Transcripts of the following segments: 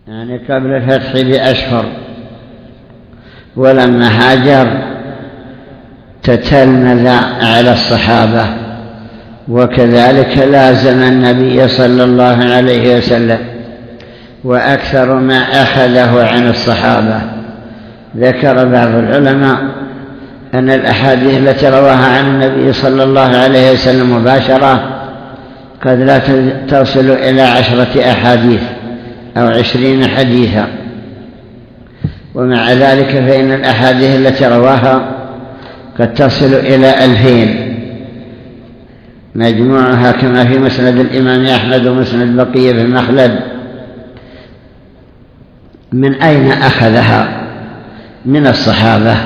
يعني قبل الفتح بأشهر. ولما هاجر تتلمذ على الصحابة، وكذلك لازم النبي صلى الله عليه وسلم، وأكثر ما أخذه عن الصحابة. ذكر بعض العلماء أن الأحاديث التي رواها عن النبي صلى الله عليه وسلم مباشرة قد لا تصل إلى 10 أحاديث أو 20 حديثا، ومع ذلك فإن الأحاديث التي رواها قد تصل إلى 2000 مجموعها كما في مسند الإمام أحمد ومسند بقية بن مخلد. من أين أخذها؟ من الصحابة.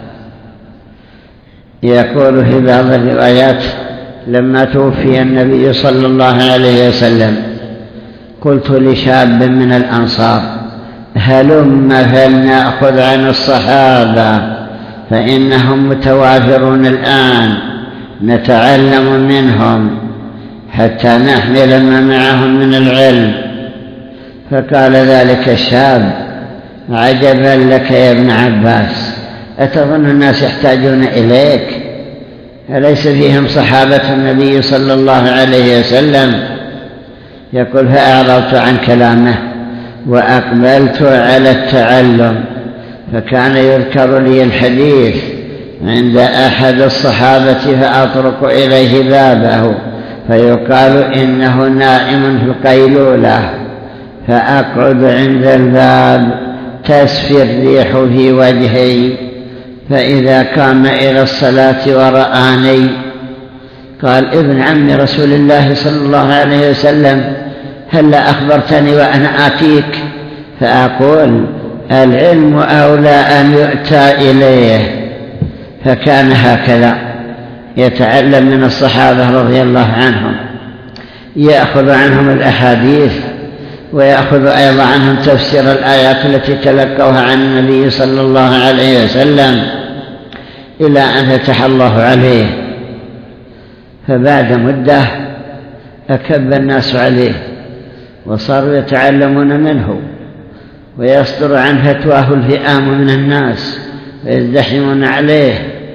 يقول في بعض الروايات لما توفي النبي صلى الله عليه وسلم قلت لشاب من الأنصار هلم فلنأخذ عن الصحابة فإنهم متوافرون الآن نتعلم منهم حتى نحمل ما معهم من العلم. فقال ذلك الشاب عجبا لك يا ابن عباس، أتظن الناس يحتاجون إليك؟ أليس فيهم صحابة النبي صلى الله عليه وسلم؟ يقول فأعرضت عن كلامه وأقبلت على التعلم، فكان يذكر لي الحديث عند أحد الصحابة فأطرق إليه بابه فيقال إنه نائم في القيلولة، فأقعد عند الباب تسفي الريح في وجهي، فإذا قام إلى الصلاة ورآني قال ابن عم رسول الله صلى الله عليه وسلم هلا أخبرتني وأنا آتيك؟ فأقول العلم أولى أن يؤتى إليه. فكان هكذا يتعلم من الصحابة رضي الله عنهم، يأخذ عنهم الأحاديث ويأخذ أيضا عنهم تفسير الآيات التي تلقوها عن النبي صلى الله عليه وسلم إلى أن فتح الله عليه. فبعد مدة أكب الناس عليه وصاروا يتعلمون منه، ويصدر عن فتواه الفئام من الناس ويزدحمون عليه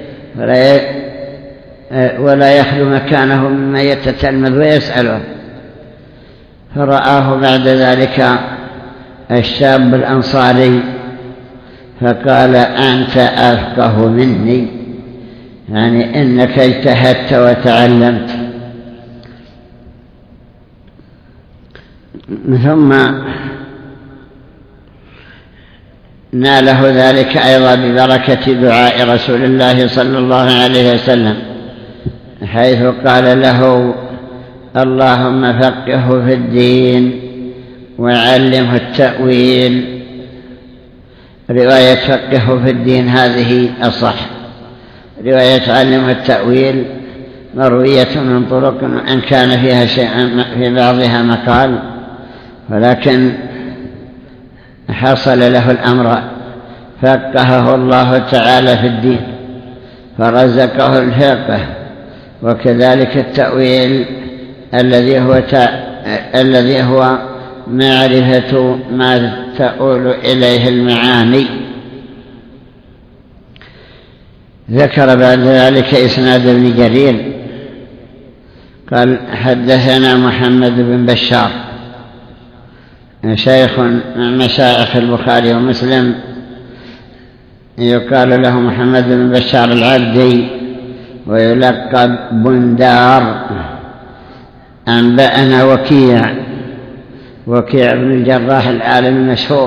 ولا يخلو مكانه مما يتتلمذ ويسأله. فرآه بعد ذلك الشاب الأنصاري فقال أنت أفقه مني، يعني إنك اجتهدت وتعلمت. ثم ناله ذلك أيضا ببركة دعاء رسول الله صلى الله عليه وسلم، حيث قال له اللهم فقهه في الدين وعلمه التأويل. رواية فقهه في الدين هذه أصح، رواية علمه التأويل مروية من طرق إن كان فيها شيء في بعضها مقال، ولكن حصل له الأمر فقهه الله تعالى في الدين فرزقه الفقه، وكذلك التأويل الذي هو معرفة ما تؤول إليه المعاني. ذكر بعد ذلك إسناد ابن جرير قال حدثنا محمد بن بشار شيخ من مشايخ البخاري ومسلم، يقال له محمد بن بشار العبدي ويلقب بندار. أنبأنا وكيع بن الجراح العالم المشهور.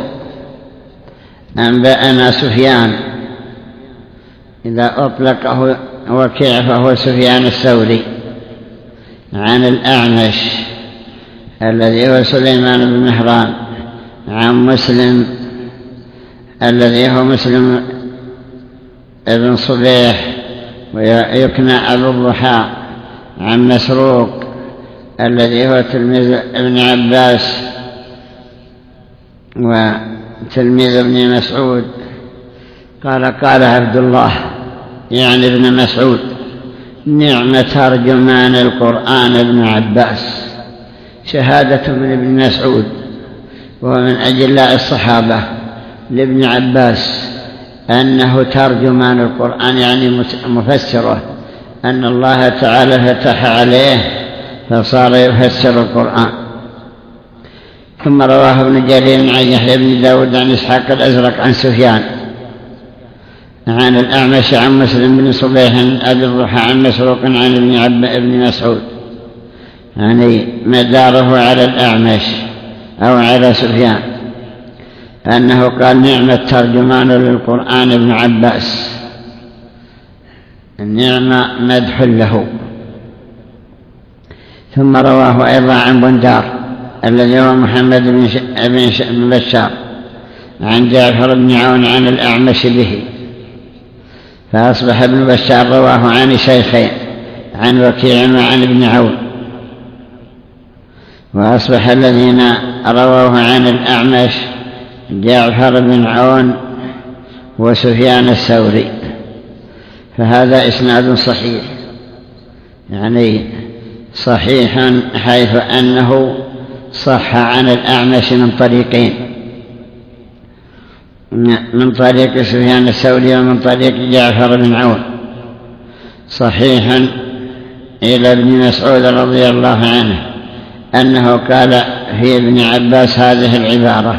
أنبأنا سفيان، إذا أطلقه وكيع فهو سفيان الثوري، عن الأعمش الذي هو سليمان بن مهران، عن مسلم الذي هو مسلم ابن صبيح ويكنى أبو الضحى، عن مسروق الذي هو تلميذ ابن عباس وتلميذ ابن مسعود. قال عبد الله يعني ابن مسعود نعم ترجمان القرآن ابن عباس، شهادة من ابن مسعود وهو من أجلاء الصحابة لابن عباس أنه ترجمان القرآن، يعني مفسره، أن الله تعالى فتح عليه فصار يفسر القرآن. ثم رواه ابن جرير عن يحيى بن داود عن إسحاق الأزرق عن سفيان عن الأعمش عن مسلم بن صبيح عن أبي الضحى عن مسروق عن ابن مسعود، يعني مداره على الأعمش أو على سفيان، أنه قال: نعم الترجمان للقرآن ابن عباس، النعم مدح له. ثم رواه أيضا عن بندار الذي هو محمد بن بشار عن جعفر بن عون عن الأعمش به، فأصبح ابن بشار رواه عن شيخين عن وكيع وعن ابن عون، وأصبح الذين رواه عن الأعمش جعفر بن عون وسفيان الثوري، فهذا إسناد صحيح، يعني صحيح حيث أنه صح عن الأعمش من طريقين، من طريق سفيان الثوري ومن طريق جعفر بن عون، صحيح إلى ابن مسعود رضي الله عنه أنه قال في ابن عباس هذه العبارة: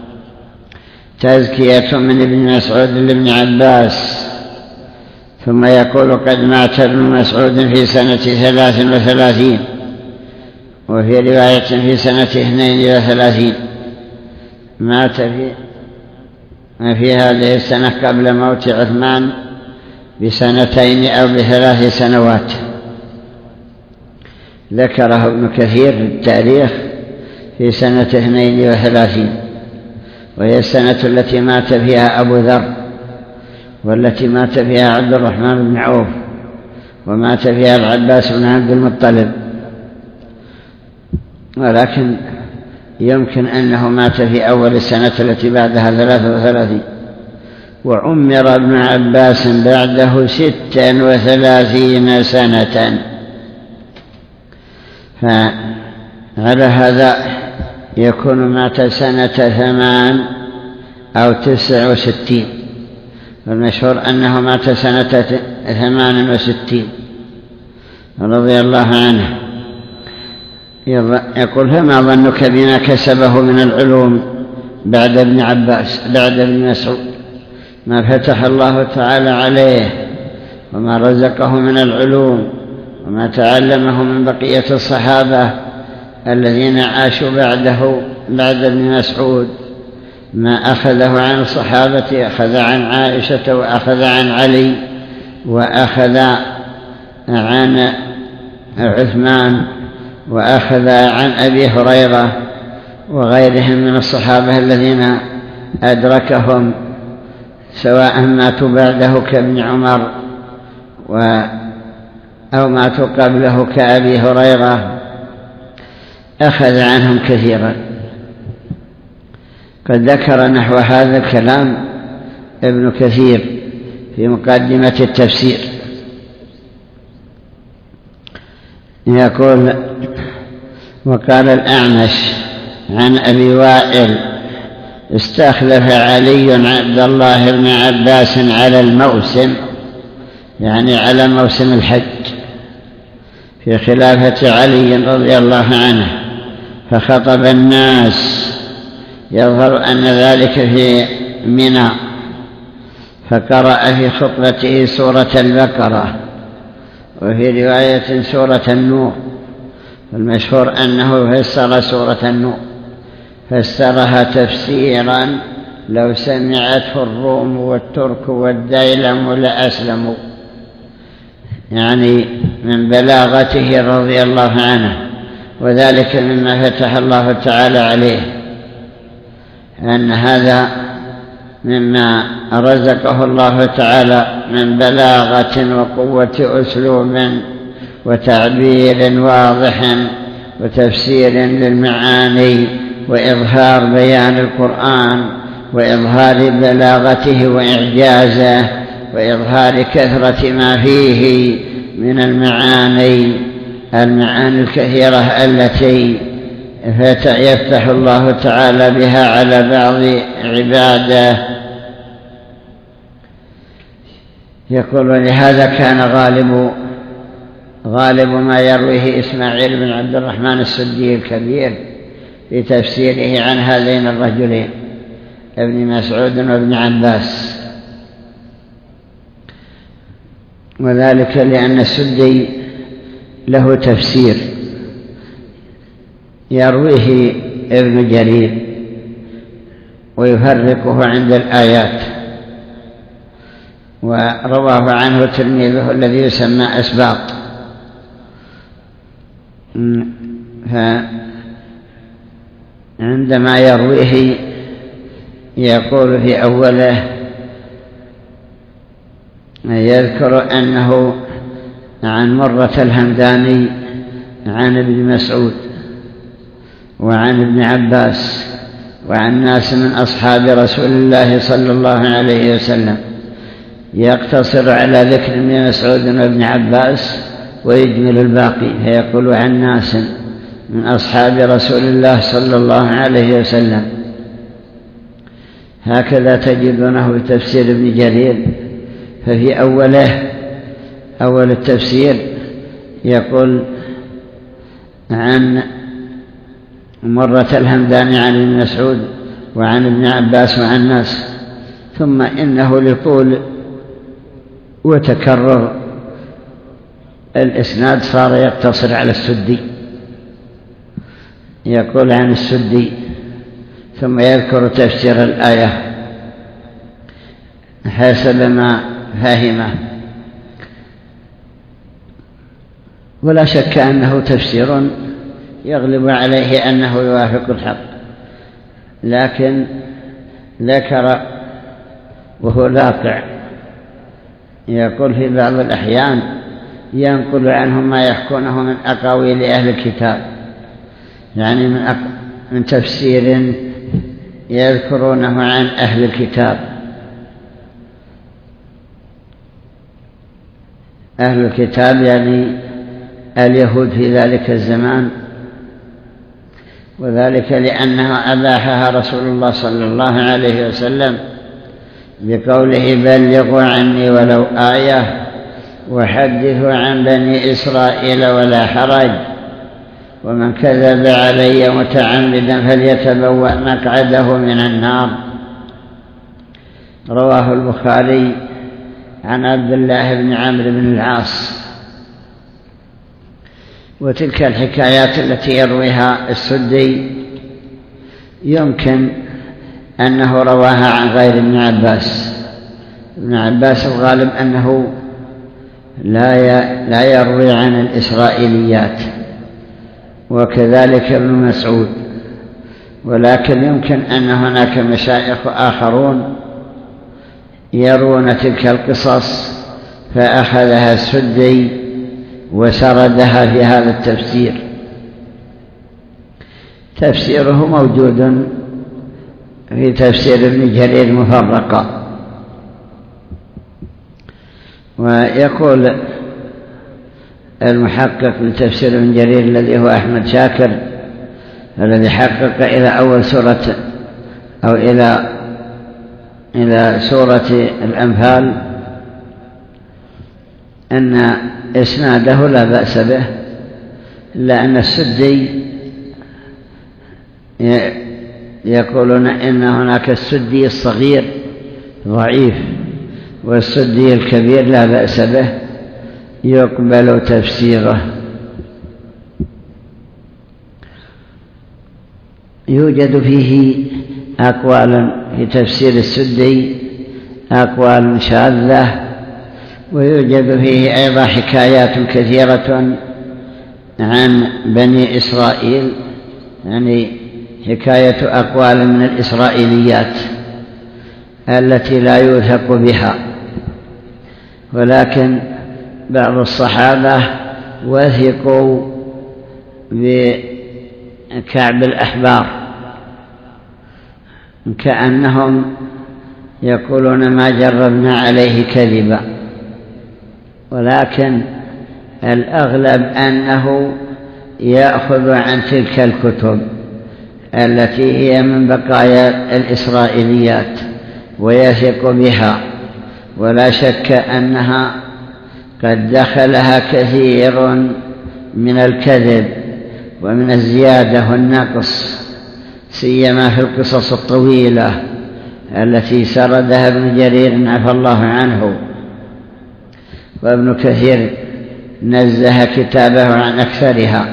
تزكية من ابن مسعود لابن عباس. ثم يقول: قد مات ابن مسعود في سنة 33، وفي رواية في سنة 32، مات في هذه السنة قبل موت عثمان بسنتين أو ب3 سنوات. ذكره ابن كثير في التاريخ في سنة 32، وهي السنة التي مات فيها أبو ذر، والتي مات فيها عبد الرحمن بن عوف، ومات فيها العباس بن عبد المطلب، ولكن يمكن أنه مات في أول السنة التي بعدها 33. وعمر ابن عباس بعده 36 سنة، فعلى هذا يكون مات سنة 8 أو 69، والمشهور أنه مات سنة 68 رضي الله عنه. يقول: فما ظنك بما كسبه من العلوم بعد ابن عباس، بعد ابن مسعود، ما فتح الله تعالى عليه وما رزقه من العلوم وما تعلمه من بقية الصحابة الذين عاشوا بعده بعد ابن مسعود، ما أخذه عن الصحابة أخذ عن عائشة، وأخذ عن علي، وأخذ عن عثمان، وأخذ عن أبي هريرة وغيرهم من الصحابة الذين أدركهم سواء ماتوا بعده كابن عمر أو ماتوا قبله كأبي هريرة، أخذ عنهم كثيرا. قد ذكر نحو هذا الكلام ابن كثير في مقدمة التفسير، يقول: وقال الأعمش عن أبي وائل: استخلف علي عبد الله بن عباس على الموسم، يعني على موسم الحج، في خلافة علي رضي الله عنه، فخطب الناس، يظهر أن ذلك في منى، فقرأ في خطبته سورة البقرة، وفي رواية سورة النور، والمشهور أنه فسر سورة النور، فسرها تفسيرا لو سمعته الروم والترك والديلم لأسلموا، يعني من بلاغته رضي الله عنه، وذلك مما فتح الله تعالى عليه، أن هذا مما رزقه الله تعالى من بلاغة وقوة أسلوب وتعبير واضح وتفسير للمعاني وإظهار بيان القرآن وإظهار بلاغته وإعجازه وإظهار كثرة ما فيه من المعاني الكثيرة التي فيفتح الله تعالى بها على بعض عباده. يقول لهذا كان غالب ما يرويه إسماعيل بن عبد الرحمن السدي الكبير في تفسيره عن هذين الرجلين ابن مسعود وابن عباس، وذلك لأن السدي له تفسير يرويه ابن جرير ويفرقه عند الآيات، ورواه عنه تلميذه الذي يسمى أسباط. فعندما يرويه يقول في أوله يذكر أنه عن مرة الهمداني عن ابن مسعود وعن ابن عباس وعن ناس من أصحاب رسول الله صلى الله عليه وسلم، يقتصر على ذكر ابن مسعود وابن عباس ويجمل الباقي، فيقول عن ناس من أصحاب رسول الله صلى الله عليه وسلم. هكذا تجدونه في تفسير ابن جرير، ففي أول التفسير يقول عن مرة الهمداني عن ابن مسعود وعن ابن عباس وعن ناس، ثم إنه لطول وتكرر الإسناد صار يقتصر على السدي، يقول عن السدي ثم يذكر تفسير الآية حسب ما فهمه. ولا شك أنه تفسير يغلب عليه أنه يوافق الحق، لكن ذكر وهو لاقع يقول في بعض الأحيان ينقل عنهم ما يحكونه من أقاويل أهل الكتاب، يعني من تفسير يذكرونه عن أهل الكتاب. أهل الكتاب يعني اليهود في ذلك الزمان، وذلك لأنها أباحها رسول الله صلى الله عليه وسلم بقوله بلغوا عني ولو آية وحدثوا عن بني إسرائيل ولا حرج، ومن كذب علي متعمدا فليتبوأ مقعده من النار. رواه البخاري عن عبد الله بن عمرو بن العاص. وتلك الحكايات التي يرويها السدي يمكن أنه رواها عن غير ابن عباس. ابن عباس الغالب أنه لا يروي عن الإسرائيليات، وكذلك ابن مسعود، ولكن يمكن أن هناك مشايخ آخرون يرون تلك القصص فأخذها السدي وسردها في هذا التفسير. تفسيره موجود في تفسير ابن جرير مفرقا. ويقول المحقق لتفسير ابن جرير الذي هو أحمد شاكر الذي حقق إلى أول سورة أو إلى سورة الأنفال أن إسناده لا بأس به، إلا أن السدي يقولون إن هناك السدي الصغير ضعيف، والسدي الكبير لا بأس به يقبل تفسيره. يوجد فيه أقوال في تفسير السدي، أقوال شاذة، ويوجد فيه أيضا حكايات كثيرة عن بني إسرائيل، يعني حكاية أقوال من الإسرائيليات التي لا يوثق بها، ولكن بعض الصحابة وثقوا بكعب الأحبار كأنهم يقولون ما جربنا عليه كذبا، ولكن الأغلب أنه يأخذ عن تلك الكتب التي هي من بقايا الإسرائيليات ويثق بها، ولا شك أنها قد دخلها كثير من الكذب ومن الزيادة والنقص، سيما في القصص الطويلة التي سردها ابن جرير عفى الله عنه، وابن كثير نزه كتابه عن أكثرها.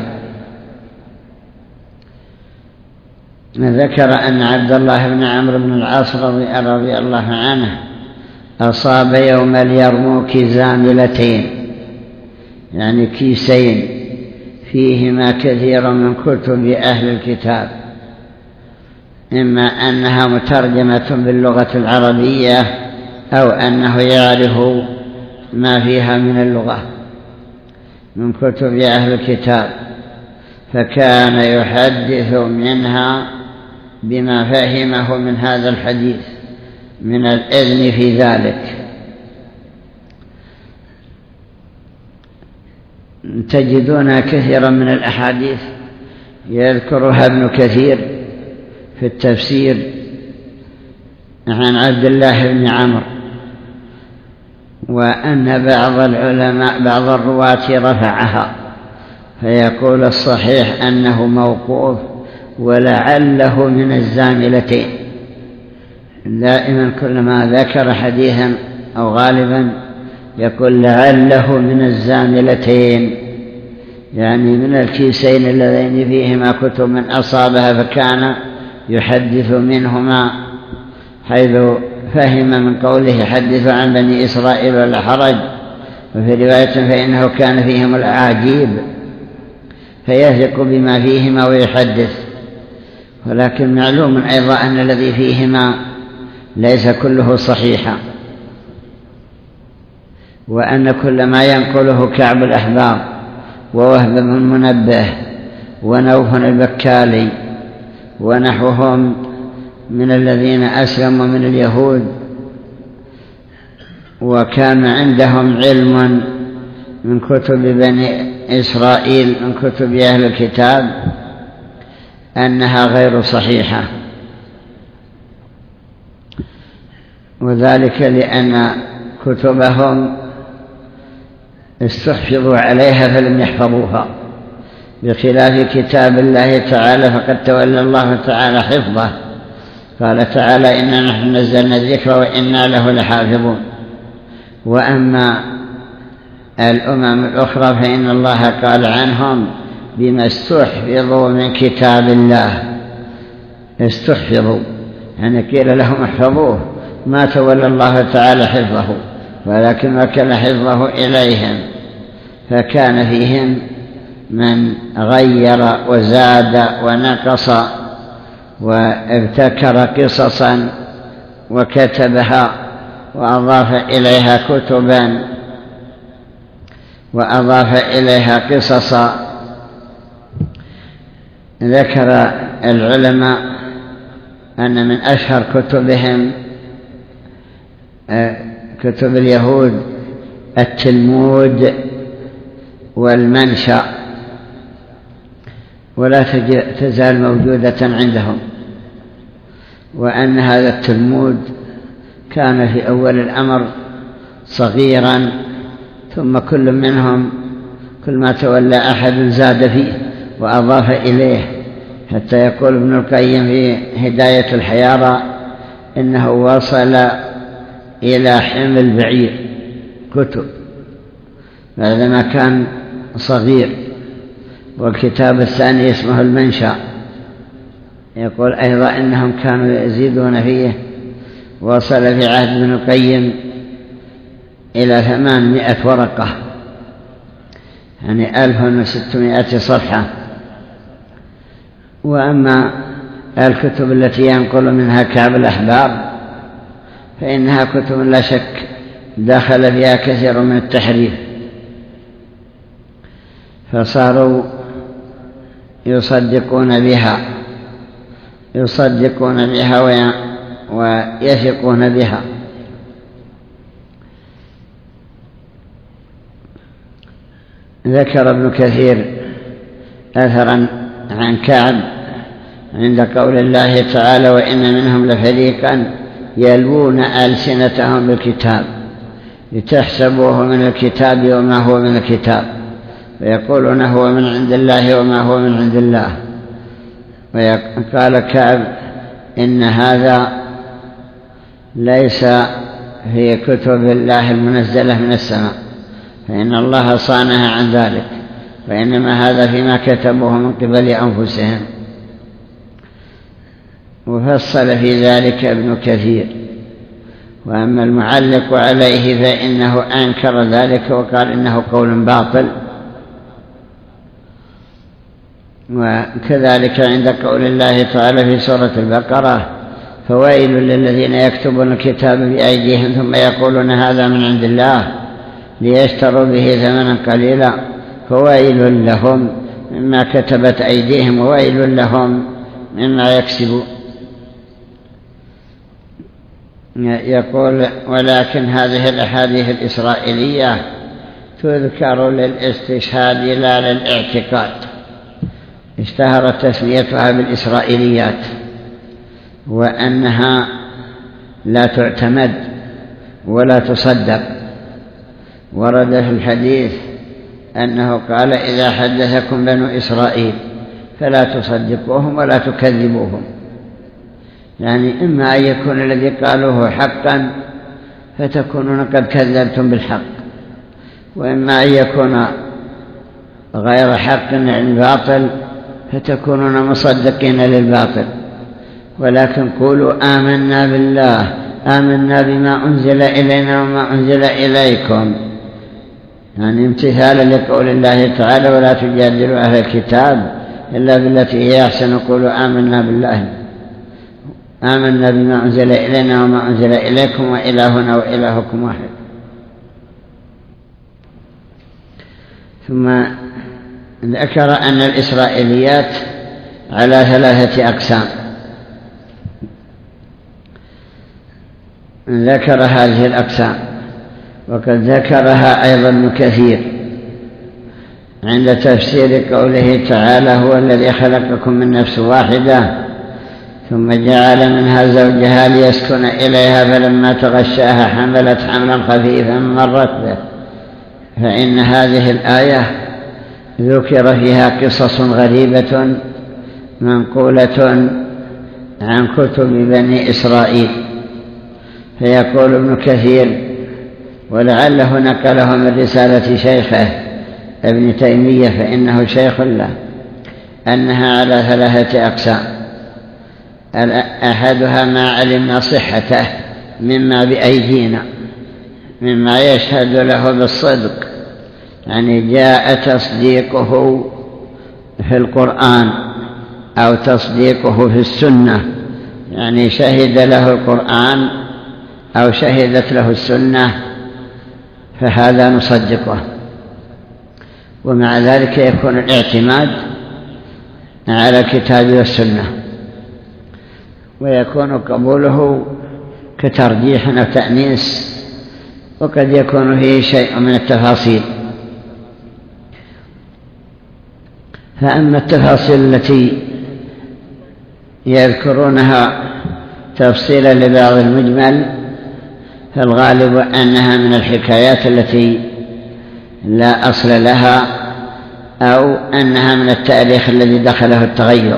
ذكر أن عبد الله بن عمرو بن العاص رضي الله عنه أصاب يوم اليرموك زاملتين، يعني كيسين فيهما كثير من كتب أهل الكتاب، إما أنها مترجمة باللغة العربية أو أنه يعرف ما فيها من اللغة من كتب أهل الكتاب، فكان يحدث منها بما فهمه من هذا الحديث من الإذن في ذلك. تجدون كثيرا من الأحاديث يذكرها ابن كثير في التفسير عن عبد الله بن عمرو، وأن بعض العلماء بعض الرواة رفعها، فيقول الصحيح أنه موقوف ولعله من الزاملتين. دائما كلما ذكر حديثا أو غالبا يقول لعله من الزاملتين، يعني من الكيسين اللذين فيهما كتب من أصابها فكان يحدث منهما، حيث فهم من قوله حدث عن بني إسرائيل ولا حرج، وفي رواية فإنه كان فيهم العاجيب فيثق بما فيهما ويحدث. ولكن معلوم أيضا أن الذي فيهما ليس كله صحيحا، وأن كل ما ينقله كعب الأحبار ووهب بن منبه ونوف البكالي ونحوهم من الذين أسلموا من اليهود وكان عندهم علم من كتب بني إسرائيل من كتب أهل الكتاب أنها غير صحيحة، وذلك لأن كتبهم استحفظوا عليها فلم يحفظوها، بخلاف كتاب الله تعالى فقد تولى الله تعالى حفظه. قال تعالى إنا نحن نزلنا الذكر وإنا له لحافظون. وأما الأمم الأخرى فإن الله قال عنهم بما استحفظوا من كتاب الله، استحفظوا يعني قيل لهم احفظوه، ما تولى الله تعالى حفظه ولكن وكل حفظه إليهم، فكان فيهم من غير وزاد ونقص وابتكر قصصا وكتبها وأضاف إليها كتبا وأضاف إليها قصصا. ذكر العلماء أن من أشهر كتبهم كتب اليهود التلمود والمنشأ، ولا تزال موجودة عندهم، وأن هذا التلمود كان في أول الأمر صغيرا، ثم كل منهم كل ما تولى أحد زاد فيه وأضاف إليه، حتى يقول ابن القيم في هداية الحيارى إنه وصل إلى حمل بعير كتب بعدما كان صغير. والكتاب الثاني اسمه المنشأ، يقول أيضا إنهم كانوا يزيدون فيه، وصل في عهد ابن القيم إلى 800 ورقة، يعني 1600 صفحة. وأما الكتب التي ينقل منها كعب الأحبار فإنها كتب لا شك دخل فيها كثير من التحريف، فصاروا يصدقون بها ويثقون بها. ذكر ابن كثير أثرا عن كعب عند قول الله تعالى: وإن منهم لفريقا يلوون ألسنتهم بالكتاب لتحسبوه من الكتاب وما هو من الكتاب ويقولون هو من عند الله وما هو من عند الله. وقال كعب: إن هذا ليس في كتب الله المنزلة من السماء، فإن الله صانها عن ذلك، وإنما هذا فيما كتبوه من قبل أنفسهم. وفصل في ذلك ابن كثير. وأما المعلق عليه فإنه أنكر ذلك وقال إنه قول باطل. وكذلك عند قول الله تعالى في سورة البقرة: فويل للذين يكتبون الكتاب بأيديهم ثم يقولون هذا من عند الله ليشتروا به ثمنا قليلا فويل لهم مما كتبت أيديهم وويل لهم مما يكسبون. يقول: ولكن هذه الأحاديث الإسرائيلية تذكر للاستشهاد لا للاعتقاد. اشتهرت تسميتها بالإسرائيليات، وأنها لا تعتمد ولا تصدق. ورد في الحديث أنه قال: إذا حدثكم بنو إسرائيل فلا تصدقوهم ولا تكذبوهم. يعني إما أن يكون الذي قالوه حقا فتكونون قد كذبتم بالحق، وإما أن يكون غير حق يعني باطل فتكونون مصدقين للباطل. ولكن قولوا آمنا بالله، آمنا بما أنزل إلينا وما أنزل إليكم، يعني امتثالا لقول الله تعالى: ولا تجادلوا أهل الكتاب إلا بالتي هي أحسن، قولوا آمنا بالله، آمنا بما أنزل إلينا وما أنزل إليكم وإلهنا وإلهكم واحد. ثم ذكر أن الإسرائيليات على 3 أقسام. ذكر هذه الأقسام، وقد ذكرها أيضا ابن كثير عند تفسير قوله تعالى: هو الذي خلقكم من نفس واحدة ثم جعل منها زوجها ليسكن إليها فلما تغشاها حملت حملا خفيفا مرت به. فإن هذه الآية ذكر فيها قصص غريبة منقولة عن كتب بني إسرائيل. فيقول ابن كثير: ولعله نقله من رسالة شيخه ابن تيمية فإنه شيخ له، أنها على 3 أقسام. أحدها ما علمنا صحته مما بأيدينا، مما يشهد له بالصدق، يعني جاء تصديقه في القرآن أو تصديقه في السنة، يعني شهد له القرآن أو شهدت له السنة، فهذا نصدقه. ومع ذلك يكون الاعتماد على الكتاب والسنة، ويكون قبوله كترجيح أو تأنيس، وقد يكون فيه شيء من التفاصيل. فأما التفاصيل التي يذكرونها تفصيلا لبعض المجمل فالغالب أنها من الحكايات التي لا أصل لها، أو أنها من التاريخ الذي دخله التغير.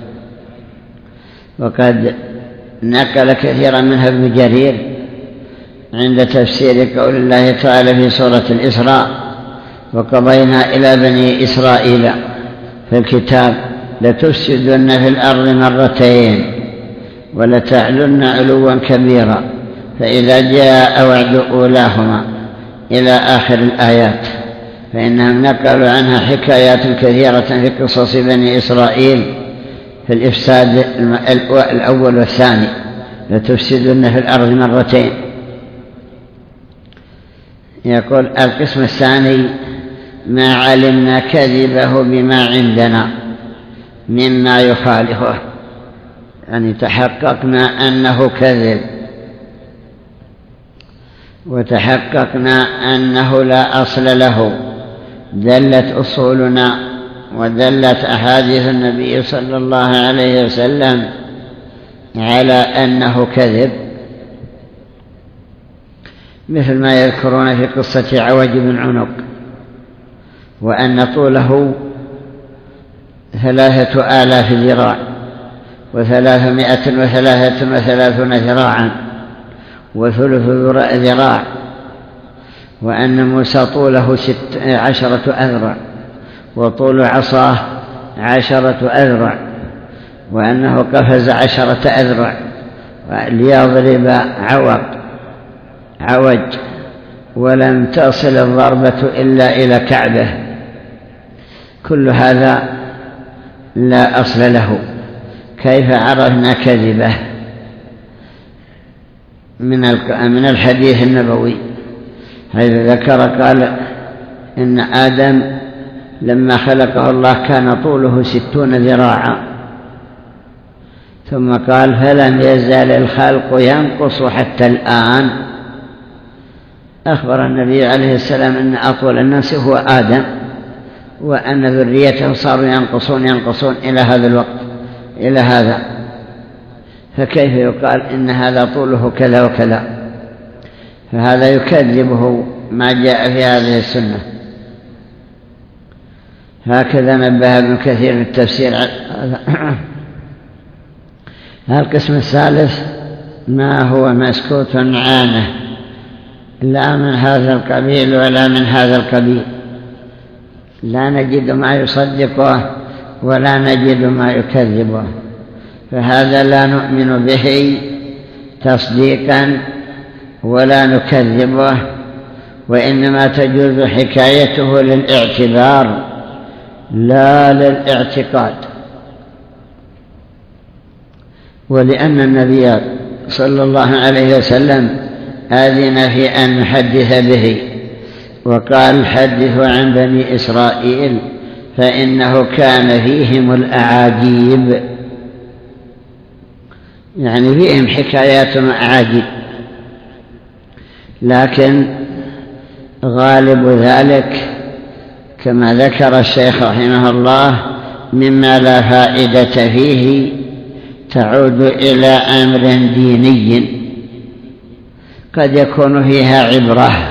وقد نقل كثيرا منها ابن جرير عند تفسير قول الله تعالى في سورة الإسراء: وقضينا إلى بني إسرائيل في الكتاب لتفسدن في الأرض مرتين ولتعلن علوا كبيرا فإذا جاء وعد أولاهما إلى آخر الآيات. فإنهم نقلوا عنها حكايات كثيرة في قصص بني إسرائيل في الإفساد الأول والثاني: لتفسدن في الأرض مرتين. يقول: القسم الثاني ما علمنا كذبه بما عندنا مما يخالفه، يعني تحققنا أنه كذب، وتحققنا أنه لا أصل له، دلت أصولنا ودلت أحاديث النبي صلى الله عليه وسلم على أنه كذب، مثل ما يذكرون في قصة عوج بن عنق، وأن طوله 3000 ذراع 333 ذراعا وثلث ذراع، وأن موسى طوله 10 أذرع وطول عصاه 10 أذرع، وأنه قفز 10 أذرع ليضرب عوج ولم تصل الضربة إلا إلى كعبه. كل هذا لا أصل له. كيف عرفنا كذبه؟ من الحديث النبوي، حيث ذكر قال إن آدم لما خلقه الله كان طوله 60 ذراعا، ثم قال فلم يزال الخلق ينقص حتى الآن. أخبر النبي عليه السلام أن أطول الناس هو آدم، وأن ذريته صاروا ينقصون إلى هذا الوقت، إلى هذا، فكيف يقال إن هذا طوله كذا وكذا؟ فهذا يكذبه ما جاء في هذه السنة. هكذا نبه ابن كثير في التفسير. القسم الثالث ما هو مسكوت عنه، لا من هذا القبيل ولا من هذا القبيل، لا نجد ما يصدقه ولا نجد ما يكذبه، فهذا لا نؤمن به تصديقا ولا نكذبه، وإنما تجوز حكايته للاعتبار لا للاعتقاد. ولأن النبي صلى الله عليه وسلم آذن في أن نحدث به، وقال حدثوا عن بني إسرائيل فإنه كان فيهم الأعاجيب، يعني فيهم حكايات وأعاجيب، لكن غالب ذلك كما ذكر الشيخ رحمه الله مما لا فائدة فيه تعود إلى أمر ديني قد يكون فيها عبرة،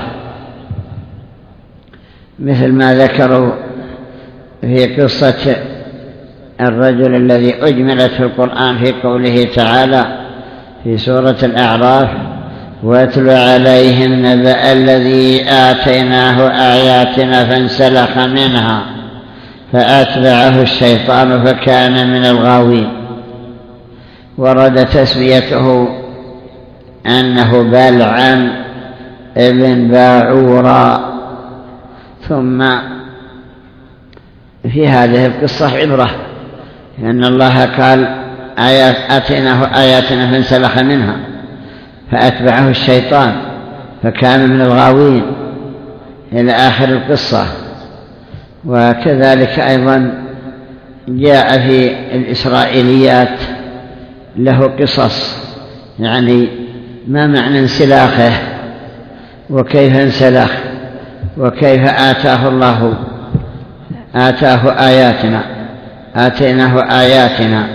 مثل ما ذكروا في قصة الرجل الذي أجملت في القرآن في قوله تعالى في سورة الأعراف واتل عليهم نبأ الذي آتيناه آياتنا فانسلخ منها فأتبعه الشيطان فكان من الغاوين. ورد تسميته أنه بلعم ابن باعورا. ثم في هذه القصة عبرة، لأن الله قال آتيناه آياتنا فانسلخ منها فأتبعه الشيطان فكان من الغاوين إلى آخر القصة. وكذلك أيضا جاء في الإسرائيليات له قصص، يعني ما معنى انسلاخه وكيف انسلخ وكيف آتاه آياتنا، آتيناه آياتنا،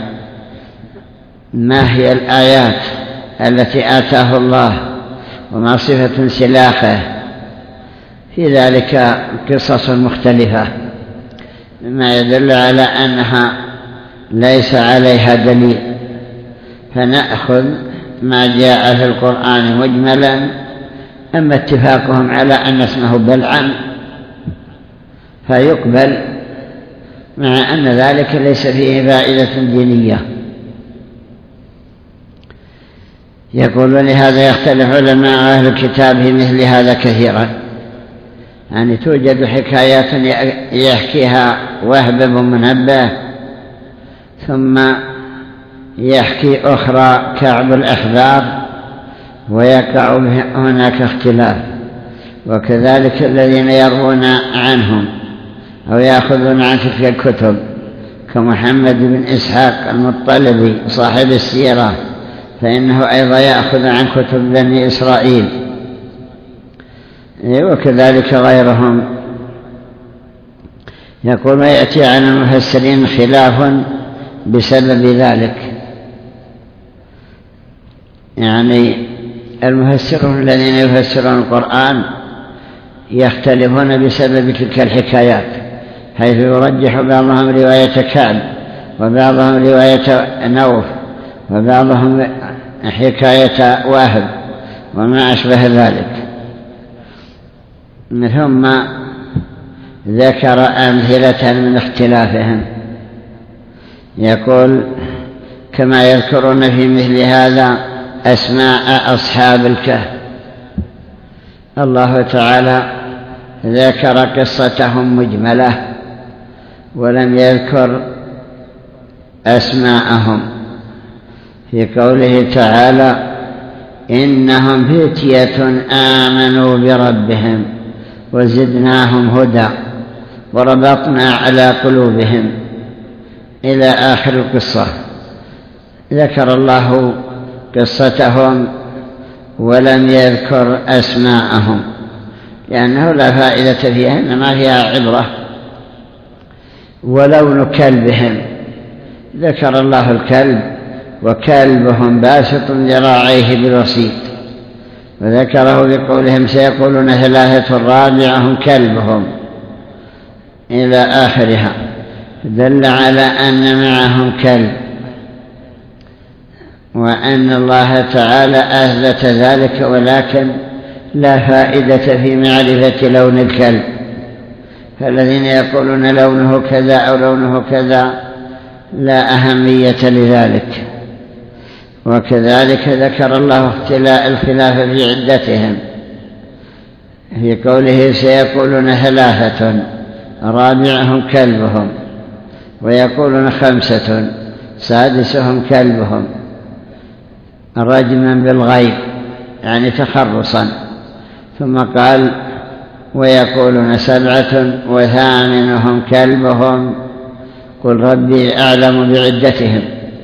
ما هي الآيات التي آتاه الله وما صفة انسلاخه. في ذلك قصص مختلفة مما يدل على أنها ليس عليها دليل، فنأخذ ما جاء في القرآن مجملا. أما اتفاقهم على أن اسمه بلعم فيقبل، مع أن ذلك ليس فيه فائدة دينية. يقول لهذا يختلف علماء أهل الكتاب في مثل هذا كثيرا، يعني توجد حكايات يحكيها وهب بن منبه، ثم يحكي أخرى كعب الأحبار، ويقع هناك اختلاف. وكذلك الذين يروون عنهم أو يأخذون عن تلك الكتب كمحمد بن إسحاق المطلبي صاحب السيرة، فإنه أيضا يأخذ عن كتب بني إسرائيل، وكذلك غيرهم. يقول: ويأتي على المفسرين خلاف بسبب ذلك. يعني المفسرون الذين يفسرون القرآن يختلفون بسبب تلك الحكايات، حيث يرجح بعضهم رواية كعب، وبعضهم رواية نوف، وبعضهم حكاية واهب وما أشبه ذلك. ثم ذكر أمثلة من اختلافهم، يقول: كما يذكرون في مثل هذا أسماء أصحاب الكهف. الله تعالى ذكر قصتهم مجملة ولم يذكر أسماءهم، في قوله تعالى: إنهم فتية آمنوا بربهم وزدناهم هدى وربطنا على قلوبهم، إلى آخر القصة. ذكر الله قصتهم ولم يذكر أسماءهم، لأنه لا فائدة فيها، إنما فيها عبرة. ولون كلبهم، ذكر الله الكلب وكلبهم باسط ذراعيه بالوسيط، وذكره بقولهم: سيقولون ثلاثة رابعهم كلبهم، إلى آخرها، دل على أن معهم كلب، وأن الله تعالى أثبت ذلك، ولكن لا فائدة في معرفة لون الكلب. فالذين يقولون لونه كذا أو لونه كذا لا أهمية لذلك. وكذلك ذكر الله الخلاف في عدتهم، في قوله: سيقولون ثلاثة رابعهم كلبهم، ويقولون خمسة سادسهم كلبهم، رجما بالغيب يعني تخرصا. ثم قال: ويقولون سبعة وثامنهم كلبهم، قل ربي أعلم بعدتهم.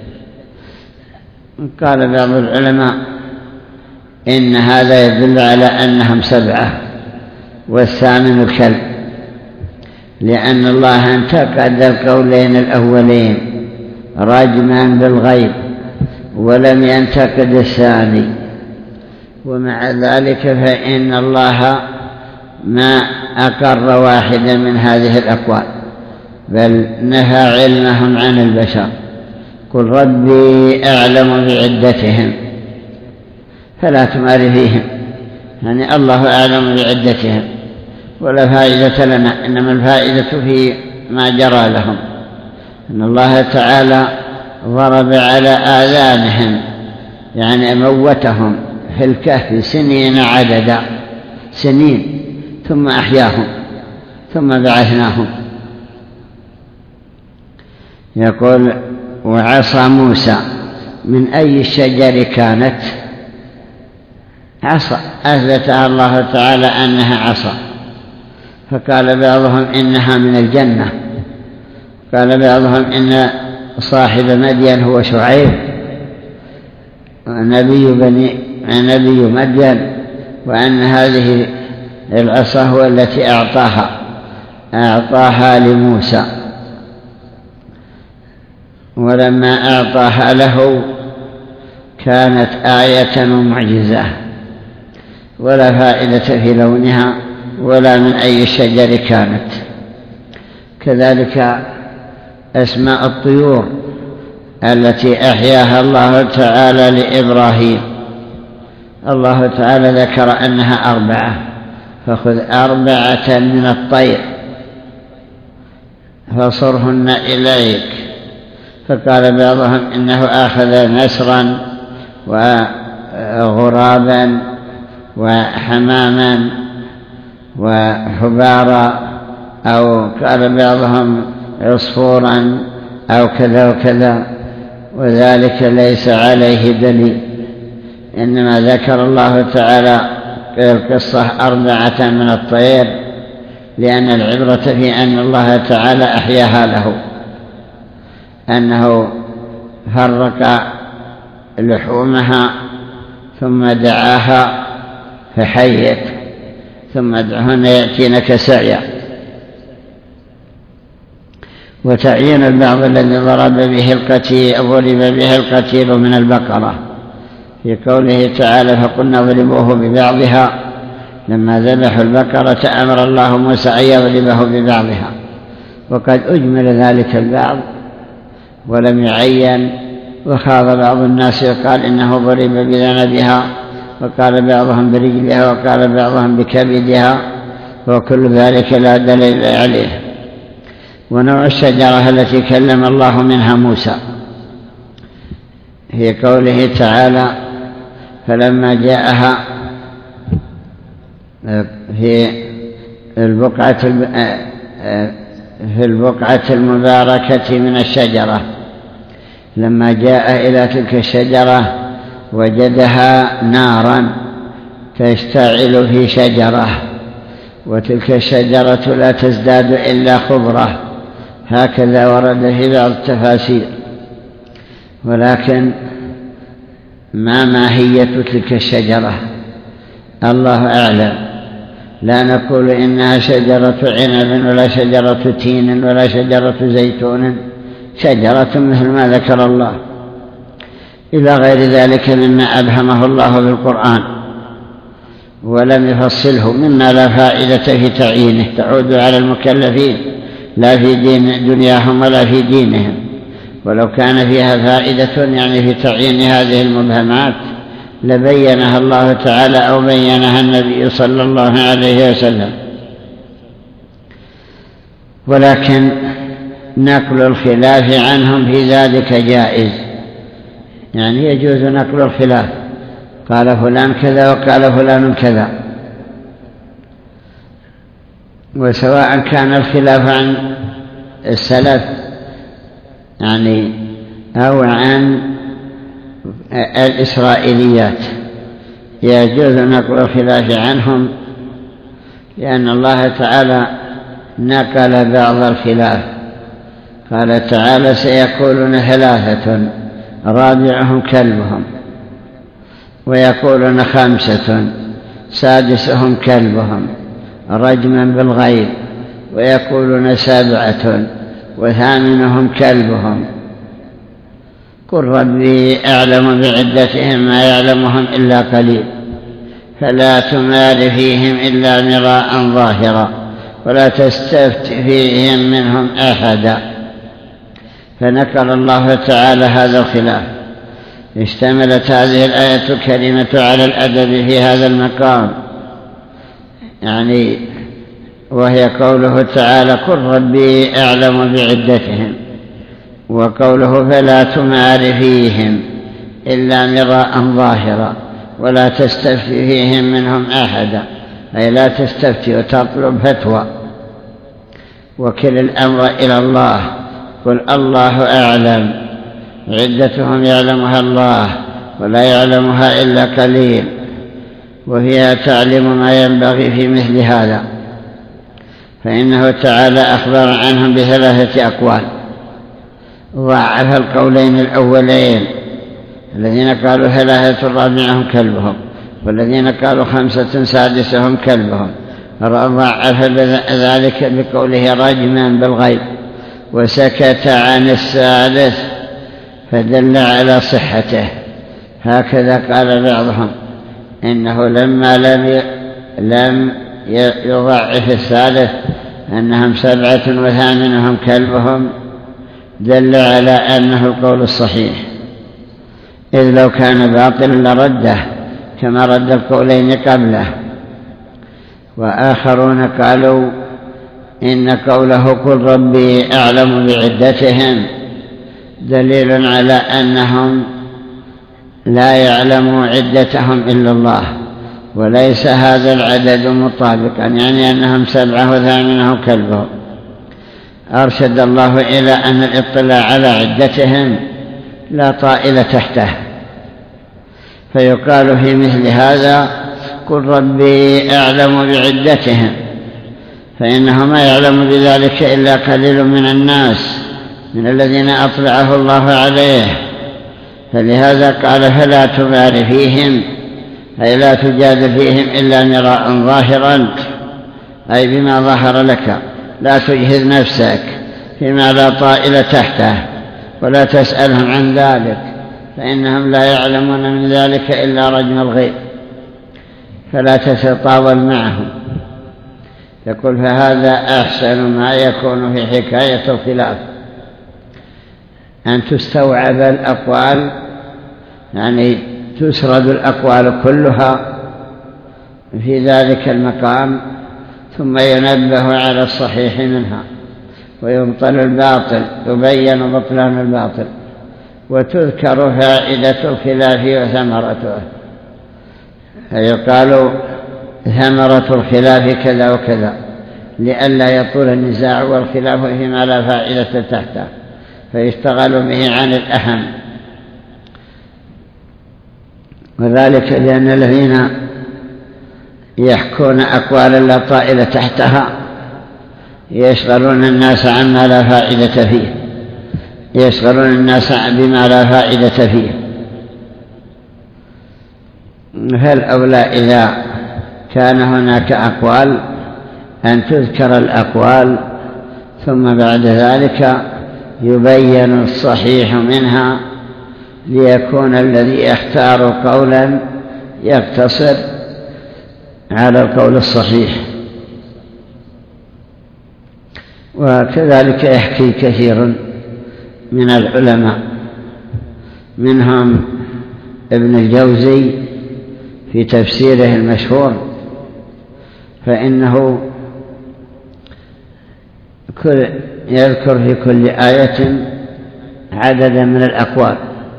قال بعض العلماء إن هذا يدل على أنهم سبعة والثامن الكلب، لأن الله انتقد القولين الأولين رجما بالغيب ولم ينتقد الثاني. ومع ذلك فإن الله ما أقر واحدا من هذه الأقوال، بل نهى علمهم عن البشر. قل ربي أعلم بعدتهم، فلا تمار فيهم، يعني الله أعلم بعدتهم، ولا فائدة لنا، إنما الفائدة في ما جرى لهم، أن الله تعالى ضرب على آذانهم، يعني موتهم في الكهف سنين عددا، سنين، ثم أحياهم ثم بعثناهم. يقول: وعصا موسى من أي الشجر كانت؟ عصا أثبتها الله تعالى أنها عصا، فقال بعضهم إنها من الجنة، قال بعضهم إن صاحب مدين هو شعيب نبي مدين، وأن هذه العصا هو التي أعطاها لموسى، ولما أعطاها له كانت آية ومعجزة، ولا فائدة في لونها ولا من أي شجر كانت. كذلك أسماء الطيور التي أحياها الله تعالى لإبراهيم، الله تعالى ذكر أنها 4، فخذ 4 من الطير فصرهن إليك. فقال بعضهم إنه أخذ نسرا وغرابا وحماما وحبارا، أو قال بعضهم عصفورا أو كذا وكذا، وذلك ليس عليه دليل، إنما ذكر الله تعالى في القصة 4 من الطير، لأن العبرة في أن الله تعالى أحياها له، أنه فرق لحومها ثم دعاها فحيت، ثم ادعهن يأتينك سعيا. وتعيين البعض الذي ضرب به القتيل من البقرة في قوله تعالى فقلنا اضربوه ببعضها. لما ذبحوا البقرة أمر الله موسى أن يضربه ببعضها، وقد أجمل ذلك البعض ولم يعين، وخاض بعض الناس يقال إنه ضرب بذنبها، وقال بعضهم برجلها، وقال بعضهم بكبدها، وكل ذلك لا دليل عليه. ونوع الشجرة التي كلم الله منها موسى في قوله تعالى فلما جاءها في البقعة المباركة من الشجرة، لما جاء إلى تلك الشجرة وجدها نارا تشتعل في شجرة، وتلك الشجرة لا تزداد إلا خضرة، هكذا ورد في بعض التفاسير. ولكن ما ماهية تلك الشجرة الله أعلم. لا نقول إنها شجرة عنب ولا شجرة تين ولا شجرة زيتون، شجرة مثل ما ذكر الله، إلى غير ذلك مما أبهمه الله بالقرآن ولم يفصله، مما لا فائدة في تعيينه تعود على المكلفين لا في دنياهم ولا في دينهم. ولو كان فيها فائدة يعني في تعيين هذه المبهمات لبينها الله تعالى أو بينها النبي صلى الله عليه وسلم. ولكن نقل الخلاف عنهم في ذلك جائز، يعني يجوز نقل الخلاف، قال فلان كذا وقال فلان كذا، وسواء كان الخلاف عن السلف يعني أو عن الإسرائيليات يجوز نقل الخلاف عنهم، لأن الله تعالى نقل بعض الخلاف. قال تعالى سيقولون ثلاثة رابعهم كلبهم، ويقولون خمسة سادسهم كلبهم رجما بالغيب، ويقولون سبعة وثامنهم كلبهم، قل ربي أعلم بعدتهم ما يعلمهم إلا قليل فلا تمار فيهم إلا مراء ظاهرا ولا تستفت فيهم منهم أحدا. فنقل الله تعالى هذا الخلاف. اشتملت هذه الآية الكريمة على الأدب في هذا المقام، يعني وهي قوله تعالى قل ربي أعلم بعدتهم، وقوله فلا تمار فيهم إلا مراء ظاهرا ولا تستفتي فيهم منهم أحدا، أي لا تستفتي وتطلب فتوى، وكل الأمر إلى الله. قل الله أعلم، عدتهم يعلمها الله ولا يعلمها إلا قليل، وفيها تعليم ما ينبغي في مثل هذا. فإنه تعالى أخبر عنهم بثلاثة أقوال، ضعف القولين الأولين الذين قالوا ثلاثة رابعهم كلبهم، والذين قالوا خمسة سادسهم كلبهم، ضعف ذلك بقوله رجما بالغيب، وسكت عن الثالث فدل على صحته. هكذا قال بعضهم إنه لما لم يضعف الثالث أنهم سبعة وثامنهم كلبهم دل على أنه القول الصحيح، إذ لو كان باطلا لرده كما رد القولين قبله. وآخرون قالوا إن قوله قل ربي أعلم بعدتهم دليل على أنهم لا يعلموا عدتهم إلا الله، وليس هذا العدد مطابقا، يعني أنهم سبعة وثامنهم كلبهم. أرشد الله إلى أن الاطلاع على عدتهم لا طائل تحته، فيقال في مثل هذا قل ربي أعلم بعدتهم، فإنه ما يعلم بذلك إلا قليل من الناس من الذين أطلعه الله عليه. فلهذا قال فلا تمار فيهم، أي لا تجادل فيهم إلا مراء ظاهرا، أي بما ظهر لك، لا تجهد نفسك فيما لا طائل تحته، ولا تسألهم عن ذلك، فإنهم لا يعلمون من ذلك إلا رجم الغيب، فلا تتطاول معهم. يقول فهذا أحسن ما يكون في حكاية الخلاف، أن تستوعب الأقوال، يعني تسرد الأقوال كلها في ذلك المقام، ثم ينبه على الصحيح منها، ويبطل الباطل، يبين بطلان الباطل، وتذكر فائدة الخلاف وثمرته. يقال ثمرة الخلاف كذا وكذا، لئلا يطول النزاع والخلاف فيما لا فائدة تحته، فيشتغل به عن الأهم. وذلك لأن الذين يحكون أقوالا لا طائل تحتها يشغلون الناس عما لا فائدة فيه، يشغلون الناس بما لا فائدة فيه. فالأولى إذا كان هناك أقوال أن تذكر الأقوال، ثم بعد ذلك يبين الصحيح منها، ليكون الذي يختار قولا يقتصر على القول الصحيح. وكذلك يحكي كثير من العلماء، منهم ابن الجوزي في تفسيره المشهور، فإنه يذكر في كل آية عددا من الأقوال،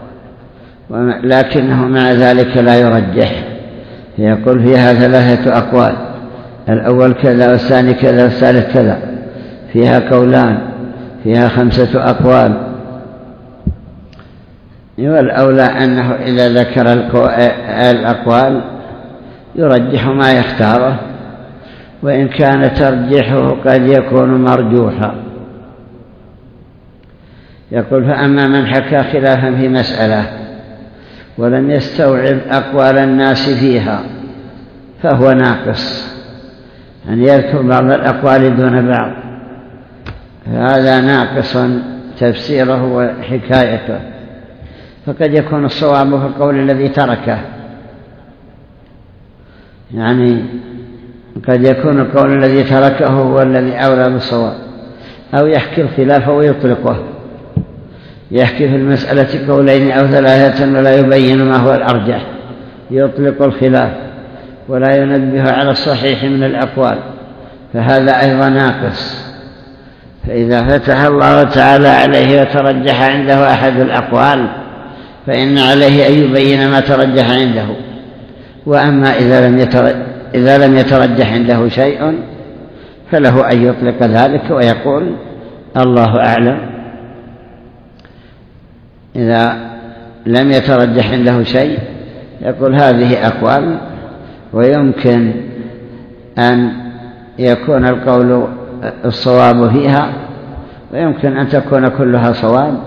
لكنه مع ذلك لا يرجح، يقول فيها 3 أقوال، الأول كذا والثاني كذا والثالث كذا، فيها قولان، فيها 5 أقوال. والأولى أنه إذا ذكر الأقوال يرجح ما يختاره، وإن كان ترجيحه قد يكون مرجوحا. يقول فأما من حكى خلافا في مسألة ولم يستوعب أقوال الناس فيها فهو ناقص، أن يذكر بعض الأقوال دون بعض، هذا ناقص تفسيره وحكايته. فقد يكون الصواب في القول الذي تركه، يعني قد يكون القول الذي تركه هو الذي أولى بالصواب، أو يحكي الخلاف ويطلقه، يحكي في المسألة قولين أو 3 ولا يبين ما هو الأرجح، يطلق الخلاف ولا ينبه على الصحيح من الأقوال، فهذا أيضا ناقص. فإذا فتح الله تعالى عليه وترجح عنده أحد الأقوال فإن عليه أن يبين ما ترجح عنده. وأما إذا لم يترجح عنده شيء فله أن يطلق ذلك ويقول الله أعلم. إذا لم يترجح عنده شيء يقول هذه أقوال، ويمكن أن يكون القول الصواب فيها، ويمكن أن تكون كلها صواب.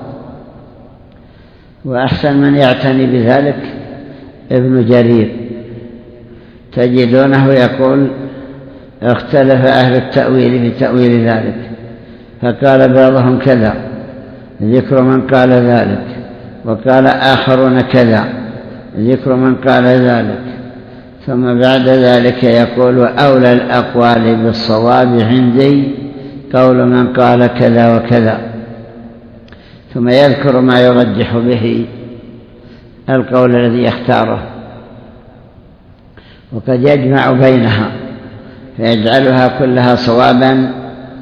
وأحسن من يعتني بذلك ابن جرير، تجدونه يقول اختلف أهل التأويل في تأويل ذلك، فقال بعضهم كذا، ذكر من قال ذلك، وقال آخرون كذا، ذكر من قال ذلك، ثم بعد ذلك يقول وأولى الأقوال بالصواب عندي قول من قال كذا وكذا، ثم يذكر ما يرجح به القول الذي يختاره، وقد يجمع بينها فيجعلها كلها صوابا.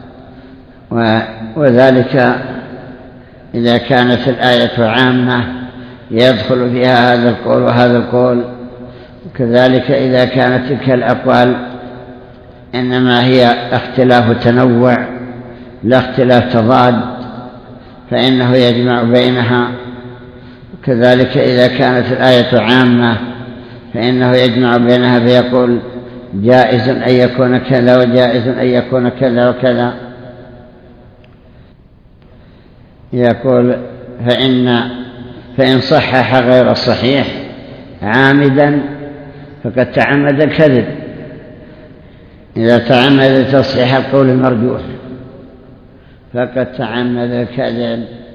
وذلك إذا كانت الآية عامة يدخل فيها هذا القول وهذا القول، وكذلك إذا كانت تلك الأقوال إنما هي اختلاف تنوع لا اختلاف تضاد فإنه يجمع بينها. وكذلك إذا كانت الآية عامة فإنه يجمع بينها فيقول جائز أن يكون كذا وجائز أن يكون كذا وكذا. يقول فإن صحح غير الصحيح عامدا فقد تعمد الكذب، إذا تعمد تصحيح القول المرجوح، فقد تعمد الكذب